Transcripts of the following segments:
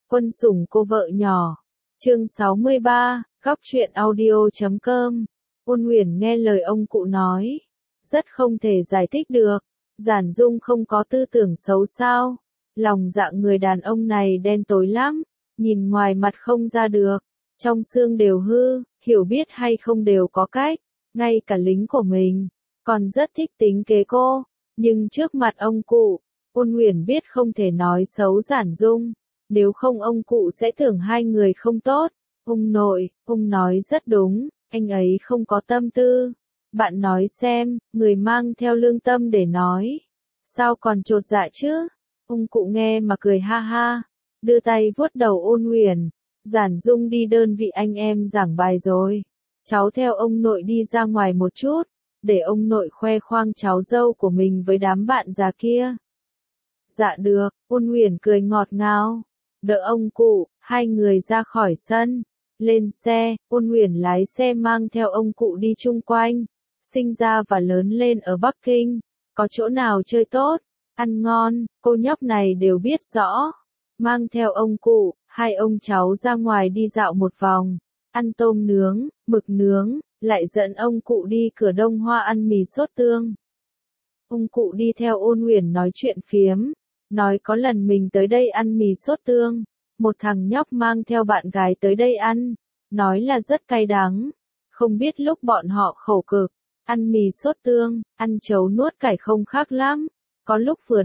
Quân sủng cô vợ nhỏ. Chương 63, góc truyện audio.com. Ôn Huyền nghe lời ông cụ nói, rất không thể giải thích được. Giản Dung không có tư tưởng xấu sao? Lòng dạ người đàn ông này đen tối lắm, nhìn ngoài mặt không ra được, trong xương đều hư, hiểu biết hay không đều có cách, ngay cả lính của mình, còn rất thích tính kế cô. Nhưng trước mặt ông cụ, Ôn Huyền biết không thể nói xấu Giản Dung, nếu không ông cụ sẽ tưởng hai người không tốt. Ông nội, ông nói rất đúng, anh ấy không có tâm tư. Bạn nói xem, người mang theo lương tâm để nói, sao còn chột dạ chứ? Ông cụ nghe mà cười ha ha, đưa tay vuốt đầu Ôn Huyền. Giản Dung đi đơn vị anh em giảng bài rồi, cháu theo ông nội đi ra ngoài một chút, để ông nội khoe khoang cháu dâu của mình với đám bạn già kia. Dạ được, Ôn Huyền cười ngọt ngào, đỡ ông cụ, hai người ra khỏi sân, lên xe. Ôn Huyền lái xe mang theo ông cụ đi chung quanh. Sinh ra và lớn lên ở Bắc Kinh, có chỗ nào chơi tốt, ăn ngon, cô nhóc này đều biết rõ. Mang theo ông cụ, hai ông cháu ra ngoài đi dạo một vòng, ăn tôm nướng, mực nướng, lại dẫn ông cụ đi cửa Đông Hoa ăn mì sốt tương. Ông cụ đi theo Ôn Huyền nói chuyện phiếm, nói có lần mình tới đây ăn mì sốt tương, một thằng nhóc mang theo bạn gái tới đây ăn, nói là rất cay đắng, không biết lúc bọn họ khổ cực, ăn mì sốt tương, ăn chấu nuốt cải không khác lắm, có lúc vừa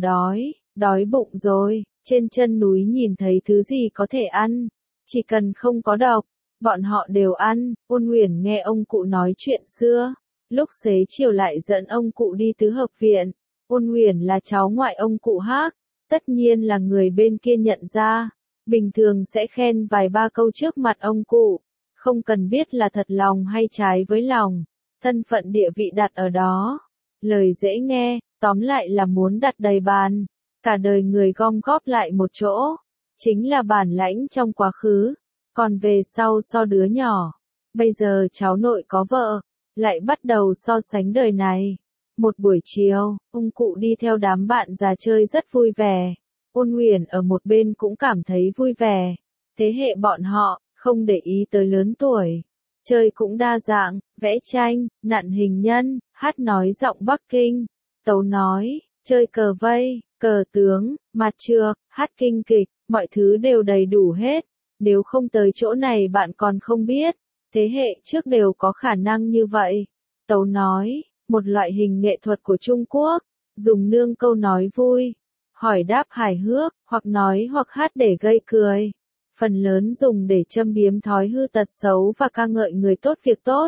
đói bụng rồi, trên chân núi nhìn thấy thứ gì có thể ăn, chỉ cần không có độc, bọn họ đều ăn. Ôn Huyền nghe ông cụ nói chuyện xưa, lúc xế chiều lại dẫn ông cụ đi tứ hợp viện. Ôn Huyền là cháu ngoại ông cụ Hác, tất nhiên là người bên kia nhận ra, bình thường sẽ khen vài ba câu trước mặt ông cụ, không cần biết là thật lòng hay trái với lòng, thân phận địa vị đặt ở đó, lời dễ nghe, tóm lại là muốn đặt đầy bàn, cả đời người gom góp lại một chỗ, chính là bản lãnh trong quá khứ, còn về sau so đứa nhỏ, bây giờ cháu nội có vợ, lại bắt đầu so sánh đời này. Một buổi chiều, ông cụ đi theo đám bạn già chơi rất vui vẻ, Ôn Huyền ở một bên cũng cảm thấy vui vẻ, thế hệ bọn họ, không để ý tới lớn tuổi. Chơi cũng đa dạng, vẽ tranh, nặn hình nhân, hát nói giọng Bắc Kinh, tấu nói, chơi cờ vây, cờ tướng, mặt trược, hát kinh kịch, mọi thứ đều đầy đủ hết. Nếu không tới chỗ này bạn còn không biết, thế hệ trước đều có khả năng như vậy. Tấu nói, một loại hình nghệ thuật của Trung Quốc, dùng nương câu nói vui, hỏi đáp hài hước, hoặc nói hoặc hát để gây cười. Phần lớn dùng để châm biếm thói hư tật xấu và ca ngợi người tốt việc tốt.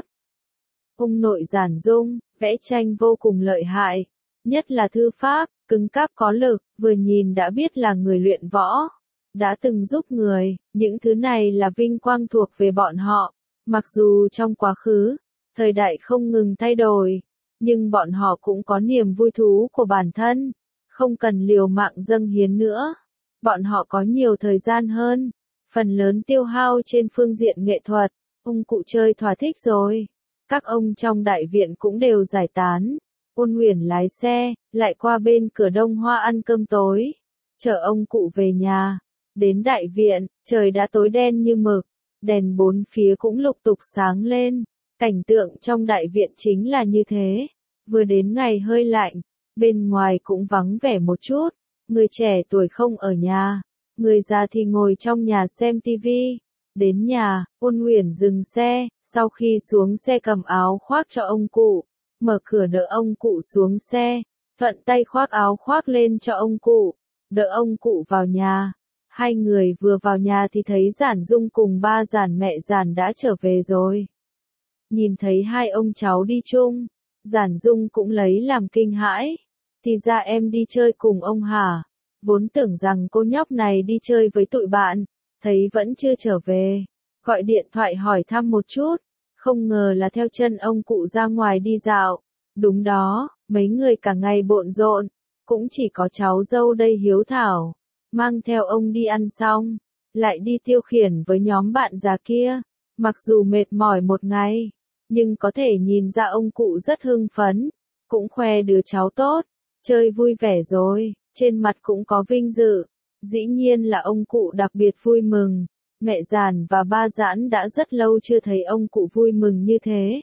Ông nội Giản Dung, vẽ tranh vô cùng lợi hại, nhất là thư pháp, cứng cáp có lực, vừa nhìn đã biết là người luyện võ, đã từng giúp người, những thứ này là vinh quang thuộc về bọn họ. Mặc dù trong quá khứ, thời đại không ngừng thay đổi, nhưng bọn họ cũng có niềm vui thú của bản thân, không cần liều mạng dâng hiến nữa. Bọn họ có nhiều thời gian hơn, phần lớn tiêu hao trên phương diện nghệ thuật. Ông cụ chơi thỏa thích rồi, các ông trong đại viện cũng đều giải tán. Ôn Huyền lái xe, lại qua bên cửa Đông Hoa ăn cơm tối, chở ông cụ về nhà. Đến đại viện, trời đã tối đen như mực, đèn bốn phía cũng lục tục sáng lên. Cảnh tượng trong đại viện chính là như thế. Vừa đến ngày hơi lạnh, bên ngoài cũng vắng vẻ một chút, người trẻ tuổi không ở nhà, người già thì ngồi trong nhà xem tivi. Đến nhà, Ôn Huyền dừng xe, sau khi xuống xe cầm áo khoác cho ông cụ, mở cửa đỡ ông cụ xuống xe, thuận tay khoác áo khoác lên cho ông cụ, đỡ ông cụ vào nhà. Hai người vừa vào nhà thì thấy Giản Dung cùng ba Giản mẹ Giản đã trở về rồi. Nhìn thấy hai ông cháu đi chung, Giản Dung cũng lấy làm kinh hãi. Thì ra em đi chơi cùng ông hả? Vốn tưởng rằng cô nhóc này đi chơi với tụi bạn, thấy vẫn chưa trở về. Gọi điện thoại hỏi thăm một chút, không ngờ là theo chân ông cụ ra ngoài đi dạo. Đúng đó, mấy người cả ngày bộn rộn, cũng chỉ có cháu dâu đây hiếu thảo. Mang theo ông đi ăn xong, lại đi tiêu khiển với nhóm bạn già kia. Mặc dù mệt mỏi một ngày, nhưng có thể nhìn ra ông cụ rất hưng phấn, cũng khoe đứa cháu tốt, chơi vui vẻ rồi, trên mặt cũng có vinh dự. Dĩ nhiên là ông cụ đặc biệt vui mừng. Mẹ Giản và ba Giản đã rất lâu chưa thấy ông cụ vui mừng như thế.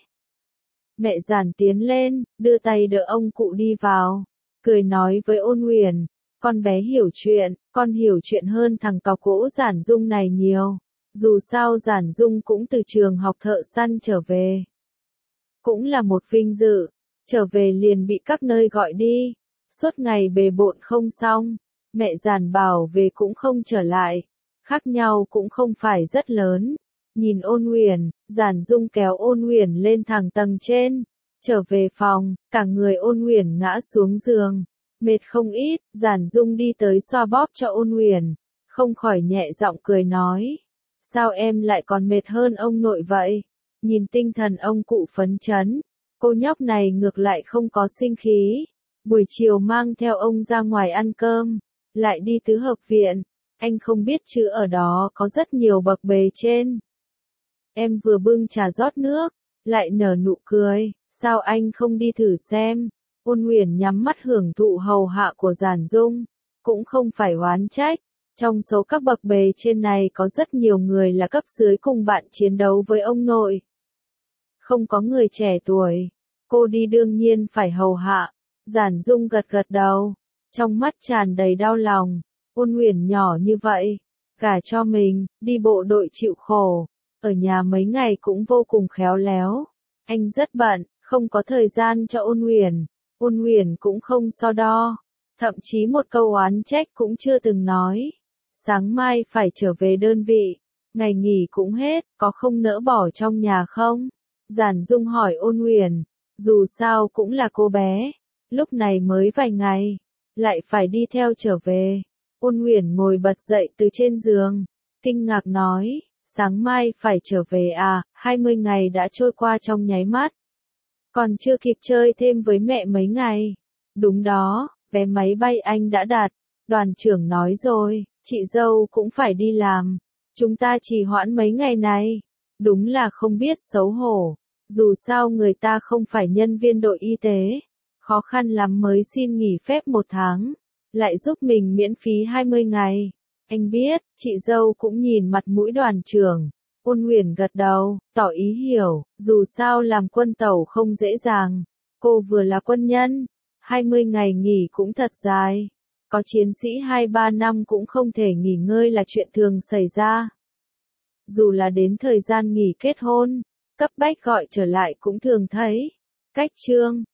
Mẹ Giản tiến lên, đưa tay đỡ ông cụ đi vào, cười nói với Ôn Huyền, con bé hiểu chuyện, con hiểu chuyện hơn thằng cọc gỗ Giản Dung này nhiều. Dù sao Giản Dung cũng từ trường học thợ săn trở về. Cũng là một vinh dự, trở về liền bị các nơi gọi đi, suốt ngày bề bộn không xong, mẹ Giản bảo về cũng không trở lại, khác nhau cũng không phải rất lớn. Nhìn Ôn Huyền, Giản Dung kéo Ôn Huyền lên thẳng tầng trên, trở về phòng, cả người Ôn Huyền ngã xuống giường, mệt không ít, Giản Dung đi tới xoa bóp cho Ôn Huyền, không khỏi nhẹ giọng cười nói, sao em lại còn mệt hơn ông nội vậy? Nhìn tinh thần ông cụ phấn chấn, cô nhóc này ngược lại không có sinh khí. Buổi chiều mang theo ông ra ngoài ăn cơm, lại đi tứ hợp viện. Anh không biết chứ ở đó có rất nhiều bậc bề trên. Em vừa bưng trà rót nước, lại nở nụ cười, sao anh không đi thử xem? Ôn Huyền nhắm mắt hưởng thụ hầu hạ của Giản Dung, cũng không phải oán trách. Trong số các bậc bề trên này có rất nhiều người là cấp dưới cùng bạn chiến đấu với ông nội. Không có người trẻ tuổi, cô đi đương nhiên phải hầu hạ. Giản Dung gật gật đầu, trong mắt tràn đầy đau lòng. Ôn Huyền nhỏ như vậy, gả cho mình, đi bộ đội chịu khổ, ở nhà mấy ngày cũng vô cùng khéo léo. Anh rất bận, không có thời gian cho Ôn Huyền. Ôn Huyền cũng không so đo, thậm chí một câu oán trách cũng chưa từng nói. Sáng mai phải trở về đơn vị, ngày nghỉ cũng hết, có không nỡ bỏ trong nhà không? Giản Dung hỏi Ôn Huyền, dù sao cũng là cô bé, lúc này mới vài ngày, lại phải đi theo trở về. Ôn Huyền ngồi bật dậy từ trên giường, kinh ngạc nói, sáng mai phải trở về à, 20 ngày đã trôi qua trong nháy mắt. Còn chưa kịp chơi thêm với mẹ mấy ngày. Đúng đó, vé máy bay anh đã đặt, đoàn trưởng nói rồi, chị dâu cũng phải đi làm. Chúng ta trì hoãn mấy ngày này. Đúng là không biết xấu hổ. Dù sao người ta không phải nhân viên đội y tế. Khó khăn lắm mới xin nghỉ phép 1 tháng. Lại giúp mình miễn phí 20 ngày. Anh biết, chị dâu cũng nhìn mặt mũi đoàn trưởng. Ôn Huyền gật đầu, tỏ ý hiểu, dù sao làm quân tàu không dễ dàng. Cô vừa là quân nhân, 20 ngày nghỉ cũng thật dài. Có chiến sĩ 2-3 năm cũng không thể nghỉ ngơi là chuyện thường xảy ra. Dù là đến thời gian nghỉ kết hôn, cấp bách gọi trở lại cũng thường thấy. Cách chương